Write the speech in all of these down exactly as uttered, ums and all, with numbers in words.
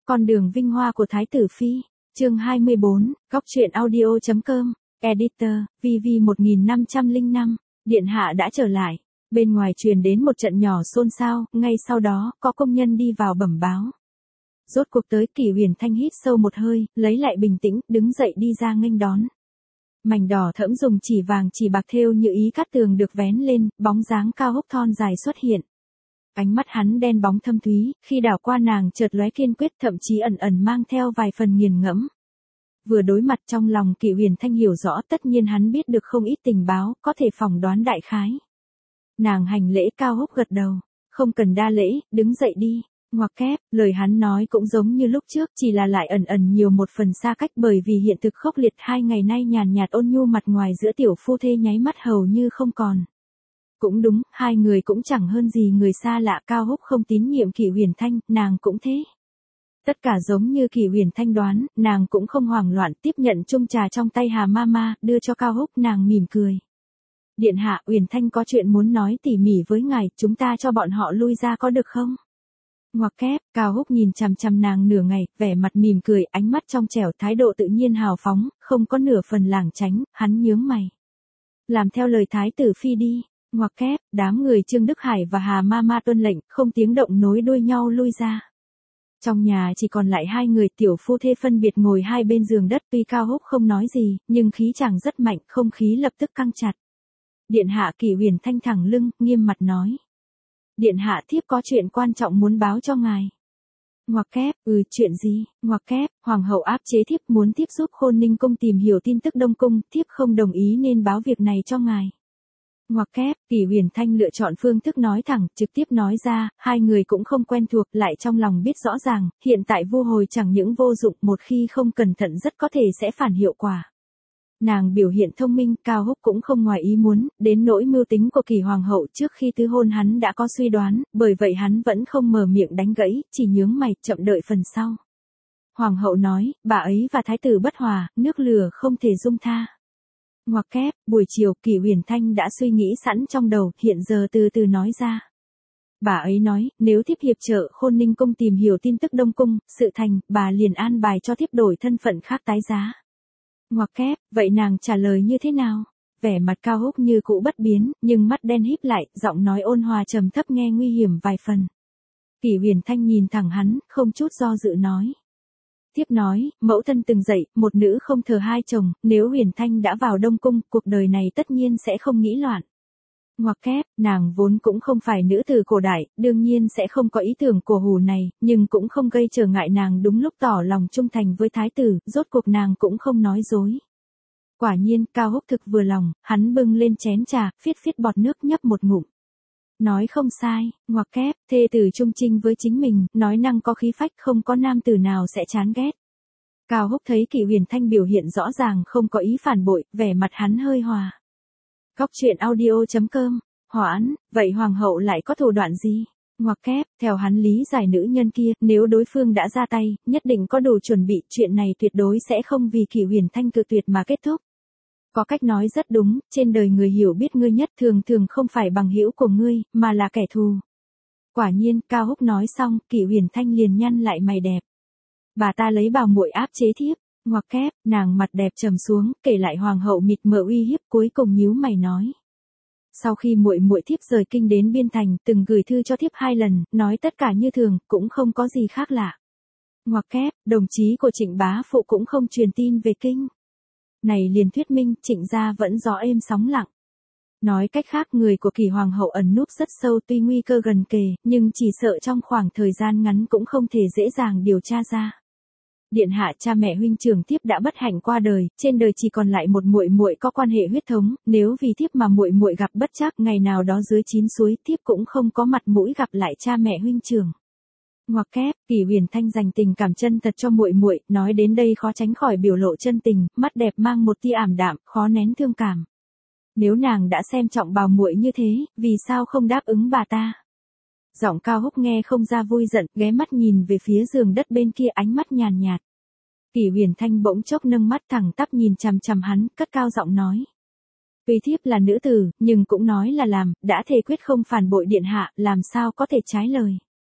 Con đường vinh hoa của Thái tử Phi, chương hai mươi bốn, góc truyện audio chấm com, editor, vê vê một nghìn năm trăm lẻ năm, điện hạ đã trở lại. Bên ngoài truyền đến một trận nhỏ xôn xao, ngay sau đó, có công nhân đi vào bẩm báo. Rốt cuộc tới, Kỷ Huyền Thanh hít sâu một hơi, lấy lại bình tĩnh, đứng dậy đi ra nghênh đón. Mảnh đỏ thẫm dùng chỉ vàng chỉ bạc thêu như ý cát tường được vén lên, bóng dáng cao húc thon dài xuất hiện. Ánh mắt hắn đen bóng thâm thúy, khi đảo qua nàng chợt lóe kiên quyết, thậm chí ẩn ẩn mang theo vài phần nghiền ngẫm. Vừa đối mặt trong lòng Kỷ Huyền Thanh hiểu rõ, tất nhiên hắn biết được không ít tình báo, có thể phỏng đoán đại khái. Nàng hành lễ, cao húc gật đầu, không cần đa lễ, đứng dậy đi. Ngoặc kép, lời hắn nói cũng giống như lúc trước, chỉ là lại ẩn ẩn nhiều một phần xa cách, bởi vì hiện thực khốc liệt hai ngày nay nhàn nhạt ôn nhu mặt ngoài giữa tiểu phu thê nháy mắt hầu như không còn. Cũng đúng, hai người cũng chẳng hơn gì người xa lạ. Cao húc không tín nhiệm Kỷ Huyền Thanh, nàng cũng thế. Tất cả giống như Kỷ Huyền Thanh đoán, nàng cũng không hoảng loạn, tiếp nhận chung trà trong tay Hà Mama, đưa cho Cao húc, nàng mỉm cười. Điện hạ, Huyền Thanh có chuyện muốn nói tỉ mỉ với ngài, chúng ta cho bọn họ lui ra có được không? Ngoặc kép, Cao húc nhìn chằm chằm nàng nửa ngày, vẻ mặt mỉm cười, ánh mắt trong trẻo, thái độ tự nhiên hào phóng, không có nửa phần lảng tránh. Hắn nhướng mày. Làm theo lời Thái tử Phi đi. Ngoặc kép, đám người Trương Đức Hải và Hà Mama tuân lệnh, không tiếng động nối đuôi nhau lui ra. Trong nhà chỉ còn lại hai người, tiểu phu thê phân biệt ngồi hai bên giường đất. Tuy Cao húc không nói gì, nhưng khí chàng rất mạnh, không khí lập tức căng chặt. Điện hạ. Kỷ Huyền Thanh thẳng lưng, nghiêm mặt nói. Điện hạ, thiếp có chuyện quan trọng muốn báo cho ngài. Ngoặc kép, ừ, chuyện gì? Ngoặc kép, hoàng hậu áp chế thiếp, muốn thiếp giúp Khôn Ninh cung tìm hiểu tin tức Đông cung, thiếp không đồng ý nên báo việc này cho ngài. Ngoặc kép, Kỷ Huyền Thanh lựa chọn phương thức nói thẳng, trực tiếp nói ra, hai người cũng không quen thuộc, lại trong lòng biết rõ ràng, hiện tại vu hồi chẳng những vô dụng, một khi không cẩn thận rất có thể sẽ phản hiệu quả. Nàng biểu hiện thông minh, Cao húc cũng không ngoài ý muốn, đến nỗi mưu tính của Kỷ hoàng hậu trước khi tứ hôn hắn đã có suy đoán, bởi vậy hắn vẫn không mở miệng đánh gãy, chỉ nhướng mày, chậm đợi phần sau. Hoàng hậu nói, bà ấy và thái tử bất hòa, nước lửa không thể dung tha. Ngoặc kép, buổi chiều, Kỷ Huyền Thanh đã suy nghĩ sẵn trong đầu, hiện giờ từ từ nói ra. Bà ấy nói, nếu thiếp hiệp trợ Khôn Ninh cung tìm hiểu tin tức Đông cung, sự thành, bà liền an bài cho thiếp đổi thân phận khác tái giá. Ngoặc kép, vậy nàng trả lời như thế nào? Vẻ mặt Cao húc như cũ bất biến, nhưng mắt đen híp lại, giọng nói ôn hòa trầm thấp nghe nguy hiểm vài phần. Kỷ Huyền Thanh nhìn thẳng hắn, không chút do dự nói. Tiếp nói, mẫu thân từng dạy, một nữ không thờ hai chồng, nếu Huyền Thanh đã vào Đông cung, cuộc đời này tất nhiên sẽ không nghĩ loạn. Ngoặc kép, nàng vốn cũng không phải nữ tử cổ đại, đương nhiên sẽ không có ý tưởng cổ hủ này, nhưng cũng không gây trở ngại nàng đúng lúc tỏ lòng trung thành với thái tử, rốt cuộc nàng cũng không nói dối. Quả nhiên, Cao húc thực vừa lòng, hắn bưng lên chén trà, phiết phiết bọt nước nhấp một ngụm. Nói không sai, ngoặc kép, thê tử trung trinh với chính mình, nói năng có khí phách, không có nam tử nào sẽ chán ghét. Cao húc thấy Kỷ Huyền Thanh biểu hiện rõ ràng không có ý phản bội, vẻ mặt hắn hơi hòa. Góc truyện audio chấm com, hoãn, vậy hoàng hậu lại có thủ đoạn gì? Ngoặc kép, theo hắn lý giải nữ nhân kia, nếu đối phương đã ra tay, nhất định có đủ chuẩn bị, chuyện này tuyệt đối sẽ không vì Kỷ Huyền Thanh cự tuyệt mà kết thúc. Có cách nói rất đúng, trên đời người hiểu biết ngươi nhất thường thường không phải bằng hữu của ngươi, mà là kẻ thù. Quả nhiên, Cao húc nói xong, Kỷ Huyền Thanh liền nhăn lại mày đẹp. Bà ta lấy bảo muội áp chế thiếp. Ngoặc kép, nàng mặt đẹp trầm xuống, kể lại hoàng hậu mịt mờ uy hiếp, cuối cùng nhíu mày nói. Sau khi muội muội thiếp rời kinh đến Biên Thành, từng gửi thư cho thiếp hai lần, nói tất cả như thường, cũng không có gì khác lạ. Ngoặc kép, đồng chí của Trịnh bá phụ cũng không truyền tin về kinh. Này liền thuyết minh, Trịnh gia vẫn gió êm sóng lặng. Nói cách khác, người của Kỷ hoàng hậu ẩn núp rất sâu, tuy nguy cơ gần kề, nhưng chỉ sợ trong khoảng thời gian ngắn cũng không thể dễ dàng điều tra ra. Điện hạ, cha mẹ huynh trưởng thiếp đã bất hạnh qua đời, trên đời chỉ còn lại một muội muội có quan hệ huyết thống, nếu vì thiếp mà muội muội gặp bất trắc, ngày nào đó dưới chín suối, thiếp cũng không có mặt mũi gặp lại cha mẹ huynh trưởng. Ngoặc kép, Kỷ Huyền Thanh dành tình cảm chân thật cho muội muội, nói đến đây khó tránh khỏi biểu lộ chân tình, mắt đẹp mang một tia ảm đạm, khó nén thương cảm. Nếu nàng đã xem trọng bảo muội như thế, vì sao không đáp ứng bà ta? Giọng Cao húc nghe không ra vui giận, ghé mắt nhìn về phía giường đất bên kia, ánh mắt nhàn nhạt. Kỷ Huyền Thanh bỗng chốc nâng mắt thẳng tắp nhìn chằm chằm hắn, cất cao giọng nói. Tuy thiếp là nữ tử, nhưng cũng nói là làm, đã thề quyết không phản bội điện hạ, làm sao có thể trái lời.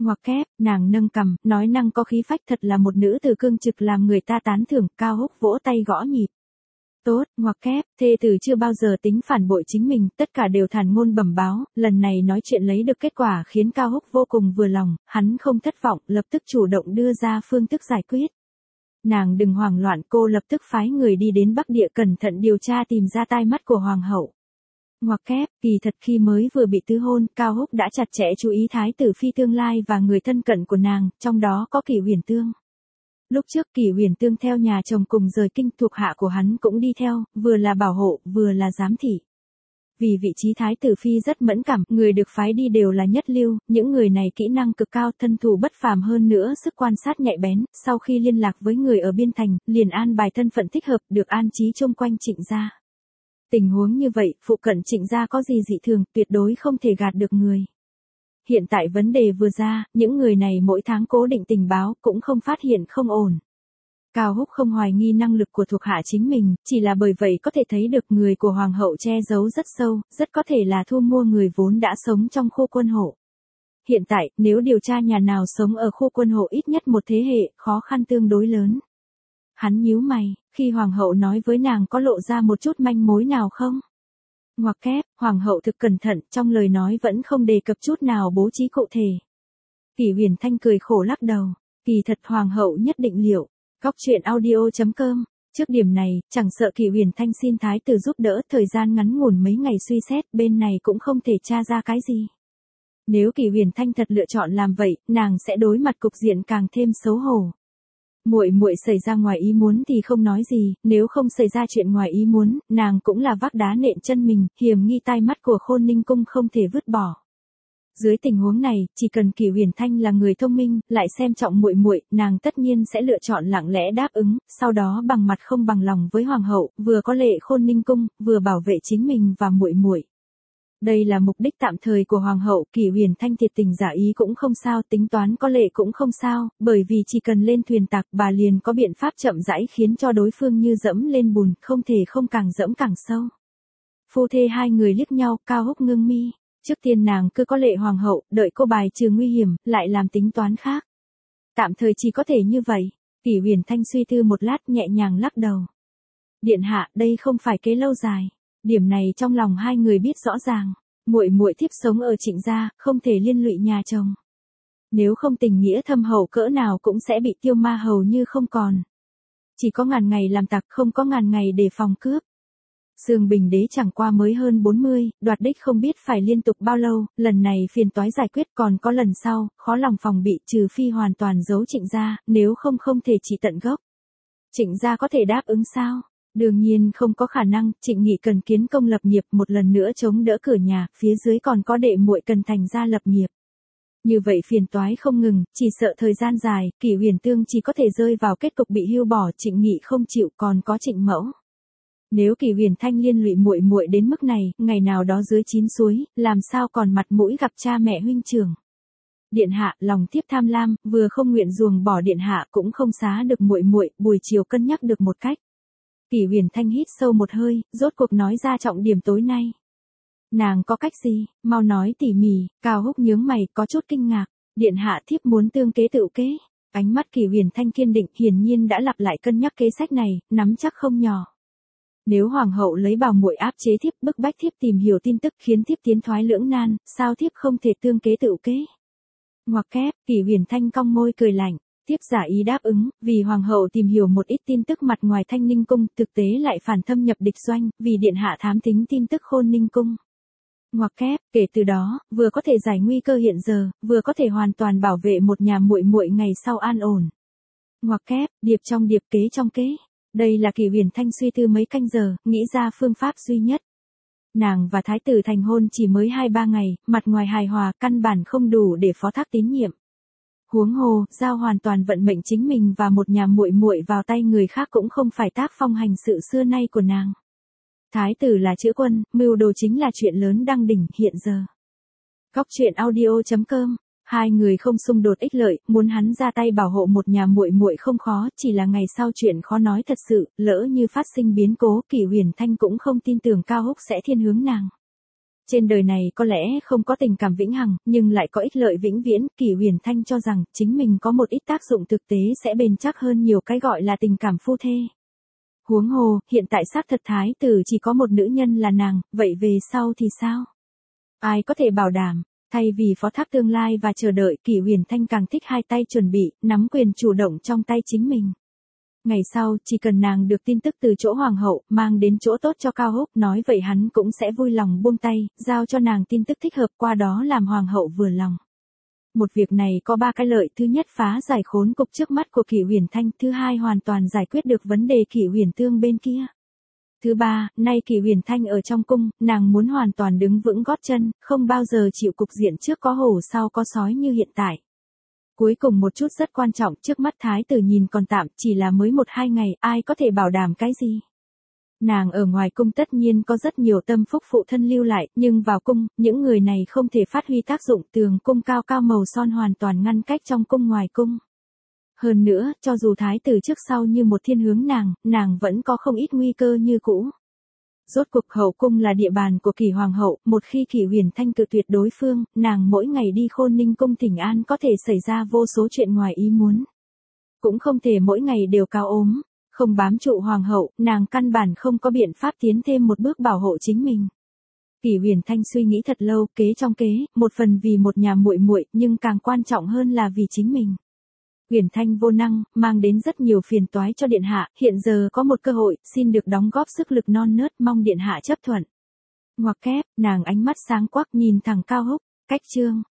Ngoặc kép, nàng nâng cằm, nói năng có khí phách, thật là một nữ tử cương trực làm người ta tán thưởng. Cao Húc vỗ tay gõ nhịp. Tốt, ngoặc kép, thê tử chưa bao giờ tính phản bội chính mình, tất cả đều thản ngôn bẩm báo, lần này nói chuyện lấy được kết quả khiến Cao Húc vô cùng vừa lòng, hắn không thất vọng, lập tức chủ động đưa ra phương thức giải quyết. Nàng đừng hoảng loạn, cô lập tức phái người đi đến Bắc Địa cẩn thận điều tra tìm ra tai mắt của hoàng hậu. Ngoặc kép, kỳ thật khi mới vừa bị tứ hôn, Cao Húc đã chặt chẽ chú ý thái tử phi tương lai và người thân cận của nàng, trong đó có Kỷ Huyền Tương. Lúc trước Kỷ Huyền Tương theo nhà chồng cùng rời kinh, thuộc hạ của hắn cũng đi theo, vừa là bảo hộ, vừa là giám thị. Vì vị trí thái tử phi rất mẫn cảm, người được phái đi đều là nhất lưu, những người này kỹ năng cực cao, thân thủ bất phàm hơn nữa, sức quan sát nhạy bén, sau khi liên lạc với người ở biên thành, liền an bài thân phận thích hợp, được an trí chung quanh Trịnh gia. Tình huống như vậy, phụ cận Trịnh gia có gì dị thường, tuyệt đối không thể gạt được người. Hiện tại vấn đề vừa ra, những người này mỗi tháng cố định tình báo, cũng không phát hiện không ổn. Cao Húc không hoài nghi năng lực của thuộc hạ chính mình, chỉ là bởi vậy có thể thấy được người của hoàng hậu che giấu rất sâu, rất có thể là thu mua người vốn đã sống trong khu quân hộ. Hiện tại, nếu điều tra nhà nào sống ở khu quân hộ ít nhất một thế hệ, khó khăn tương đối lớn. Hắn nhíu mày, khi hoàng hậu nói với nàng có lộ ra một chút manh mối nào không? Ngoặc kép, hoàng hậu thực cẩn thận, trong lời nói vẫn không đề cập chút nào bố trí cụ thể. Kỷ Huyền Thanh cười khổ lắc đầu, kỳ thật hoàng hậu nhất định liệu. Góc truyện audio chấm com. Trước điểm này, chẳng sợ Kỷ Huyền Thanh xin thái tử giúp đỡ, thời gian ngắn ngủn mấy ngày suy xét, bên này cũng không thể tra ra cái gì. Nếu Kỷ Huyền Thanh thật lựa chọn làm vậy, nàng sẽ đối mặt cục diện càng thêm xấu hổ. Muội muội xảy ra ngoài ý muốn thì không nói gì, nếu không xảy ra chuyện ngoài ý muốn, nàng cũng là vác đá nện chân mình, hiểm nghi tai mắt của Khôn Ninh cung không thể vứt bỏ. Dưới tình huống này, chỉ cần Kỷ Huyền Thanh là người thông minh, lại xem trọng muội muội, nàng tất nhiên sẽ lựa chọn lặng lẽ đáp ứng, sau đó bằng mặt không bằng lòng với hoàng hậu, vừa có lệ Khôn Ninh cung, vừa bảo vệ chính mình và muội muội. Đây là mục đích tạm thời của hoàng hậu, Kỷ Huyền Thanh thiệt tình giả ý cũng không sao, tính toán có lệ cũng không sao, bởi vì chỉ cần lên thuyền tạc, bà liền có biện pháp chậm rãi khiến cho đối phương như dẫm lên bùn, không thể không càng dẫm càng sâu. Phu thê hai người liếc nhau, Cao Húc ngưng mi. Trước tiên nàng cứ có lệ hoàng hậu, đợi cô bài trừ nguy hiểm, lại làm tính toán khác. Tạm thời chỉ có thể như vậy. Kỷ Huyền Thanh suy tư một lát, nhẹ nhàng lắc đầu. Điện hạ, đây không phải kế lâu dài. Điểm này trong lòng hai người biết rõ ràng. Muội muội thiếp sống ở Trịnh gia, không thể liên lụy nhà chồng. Nếu không tình nghĩa thâm hậu cỡ nào cũng sẽ bị tiêu ma hầu như không còn. Chỉ có ngàn ngày làm tặc, không có ngàn ngày để phòng cướp. Sương Bình Đế chẳng qua mới hơn bốn mươi, đoạt đích không biết phải liên tục bao lâu, lần này phiền toái giải quyết, còn có lần sau, khó lòng phòng bị, trừ phi hoàn toàn giấu Trịnh gia, nếu không không thể trị tận gốc. Trịnh gia có thể đáp ứng sao? Đương nhiên không có khả năng, Trịnh Nghị cần kiến công lập nghiệp, một lần nữa chống đỡ cửa nhà, phía dưới còn có đệ muội cần thành gia lập nghiệp. Như vậy phiền toái không ngừng, chỉ sợ thời gian dài, Kỷ Huyền Tương chỉ có thể rơi vào kết cục bị hưu bỏ, Trịnh Nghị không chịu, còn có Trịnh Mẫu. Nếu Kỷ Huyền Thanh liên lụy muội muội đến mức này, ngày nào đó dưới chín suối, làm sao còn mặt mũi gặp cha mẹ huynh trưởng. Điện hạ, lòng thiếp tham lam, vừa không nguyện ruồng bỏ điện hạ, cũng không xá được muội muội, buổi chiều cân nhắc được một cách. Kỷ Huyền Thanh hít sâu một hơi, rốt cuộc nói ra trọng điểm tối nay. Nàng có cách gì, mau nói tỉ mỉ. Cao Húc nhướng mày, có chút kinh ngạc. Điện hạ, thiếp muốn tương kế tự kế. Ánh mắt Kỷ Huyền Thanh kiên định, hiển nhiên đã lặp lại cân nhắc kế sách này, nắm chắc không nhỏ. Nếu hoàng hậu lấy bảo muội áp chế thiếp, bức bách thiếp tìm hiểu tin tức, khiến thiếp tiến thoái lưỡng nan, sao thiếp không thể tương kế tự kế? Ngoặc kép, Kỷ Huyền Thanh cong môi cười lạnh, thiếp giả ý đáp ứng, vì hoàng hậu tìm hiểu một ít tin tức mặt ngoài Thanh Ninh cung, thực tế lại phản thâm nhập địch doanh, vì điện hạ thám thính tin tức Khôn Ninh cung. Ngoặc kép, kể từ đó, vừa có thể giải nguy cơ hiện giờ, vừa có thể hoàn toàn bảo vệ một nhà muội muội ngày sau an ổn. Ngoặc kép, điệp trong điệp, kế trong kế. Đây là Kỷ Huyền Thanh suy tư mấy canh giờ, nghĩ ra phương pháp duy nhất. Nàng và thái tử thành hôn chỉ mới hai ba ngày, mặt ngoài hài hòa, căn bản không đủ để phó thác tín nhiệm. Huống hồ, giao hoàn toàn vận mệnh chính mình và một nhà muội muội vào tay người khác cũng không phải tác phong hành sự xưa nay của nàng. Thái tử là chữ quân, mưu đồ chính là chuyện lớn đăng đỉnh hiện giờ. Góc truyện audio chấm com. Hai người không xung đột ích lợi, muốn hắn ra tay bảo hộ một nhà muội muội không khó, chỉ là ngày sau chuyện khó nói thật sự, lỡ như phát sinh biến cố, Kỷ Huyền Thanh cũng không tin tưởng Cao Húc sẽ thiên hướng nàng. Trên đời này có lẽ không có tình cảm vĩnh hằng, nhưng lại có ích lợi vĩnh viễn, Kỷ Huyền Thanh cho rằng chính mình có một ít tác dụng thực tế sẽ bền chắc hơn nhiều cái gọi là tình cảm phu thê. Huống hồ, hiện tại xác thật thái tử chỉ có một nữ nhân là nàng, vậy về sau thì sao? Ai có thể bảo đảm? Thay vì phó thác tương lai và chờ đợi, Kỷ Huyền Thanh càng thích hai tay chuẩn bị, nắm quyền chủ động trong tay chính mình. Ngày sau, chỉ cần nàng được tin tức từ chỗ hoàng hậu, mang đến chỗ tốt cho Cao Húc, nói vậy hắn cũng sẽ vui lòng buông tay, giao cho nàng tin tức thích hợp, qua đó làm hoàng hậu vừa lòng. Một việc này có ba cái lợi, thứ nhất phá giải khốn cục trước mắt của Kỷ Huyền Thanh, thứ hai hoàn toàn giải quyết được vấn đề Kỷ Huyền Tương bên kia. Thứ ba, nay Kỷ Huyền Thanh ở trong cung, nàng muốn hoàn toàn đứng vững gót chân, không bao giờ chịu cục diện trước có hổ sau có sói như hiện tại. Cuối cùng một chút rất quan trọng, trước mắt thái tử nhìn còn tạm, chỉ là mới một hai ngày, ai có thể bảo đảm cái gì. Nàng ở ngoài cung tất nhiên có rất nhiều tâm phúc phụ thân lưu lại, nhưng vào cung, những người này không thể phát huy tác dụng, tường cung cao cao màu son hoàn toàn ngăn cách trong cung ngoài cung. Hơn nữa, cho dù thái tử trước sau như một thiên hướng nàng, nàng vẫn có không ít nguy cơ như cũ. Rốt cuộc hậu cung là địa bàn của Kỷ hoàng hậu, một khi Kỷ Huyền Thanh cự tuyệt đối phương, nàng mỗi ngày đi Khôn Ninh cung thỉnh an có thể xảy ra vô số chuyện ngoài ý muốn. Cũng không thể mỗi ngày đều cao ốm, không bám trụ hoàng hậu, nàng căn bản không có biện pháp tiến thêm một bước bảo hộ chính mình. Kỷ Huyền Thanh suy nghĩ thật lâu, kế trong kế, một phần vì một nhà muội muội, nhưng càng quan trọng hơn là vì chính mình. Huyền Thanh vô năng, mang đến rất nhiều phiền toái cho điện hạ, hiện giờ có một cơ hội, xin được đóng góp sức lực non nớt, mong điện hạ chấp thuận. Ngoặc kép, nàng ánh mắt sáng quắc nhìn thẳng Cao Húc, cách chương.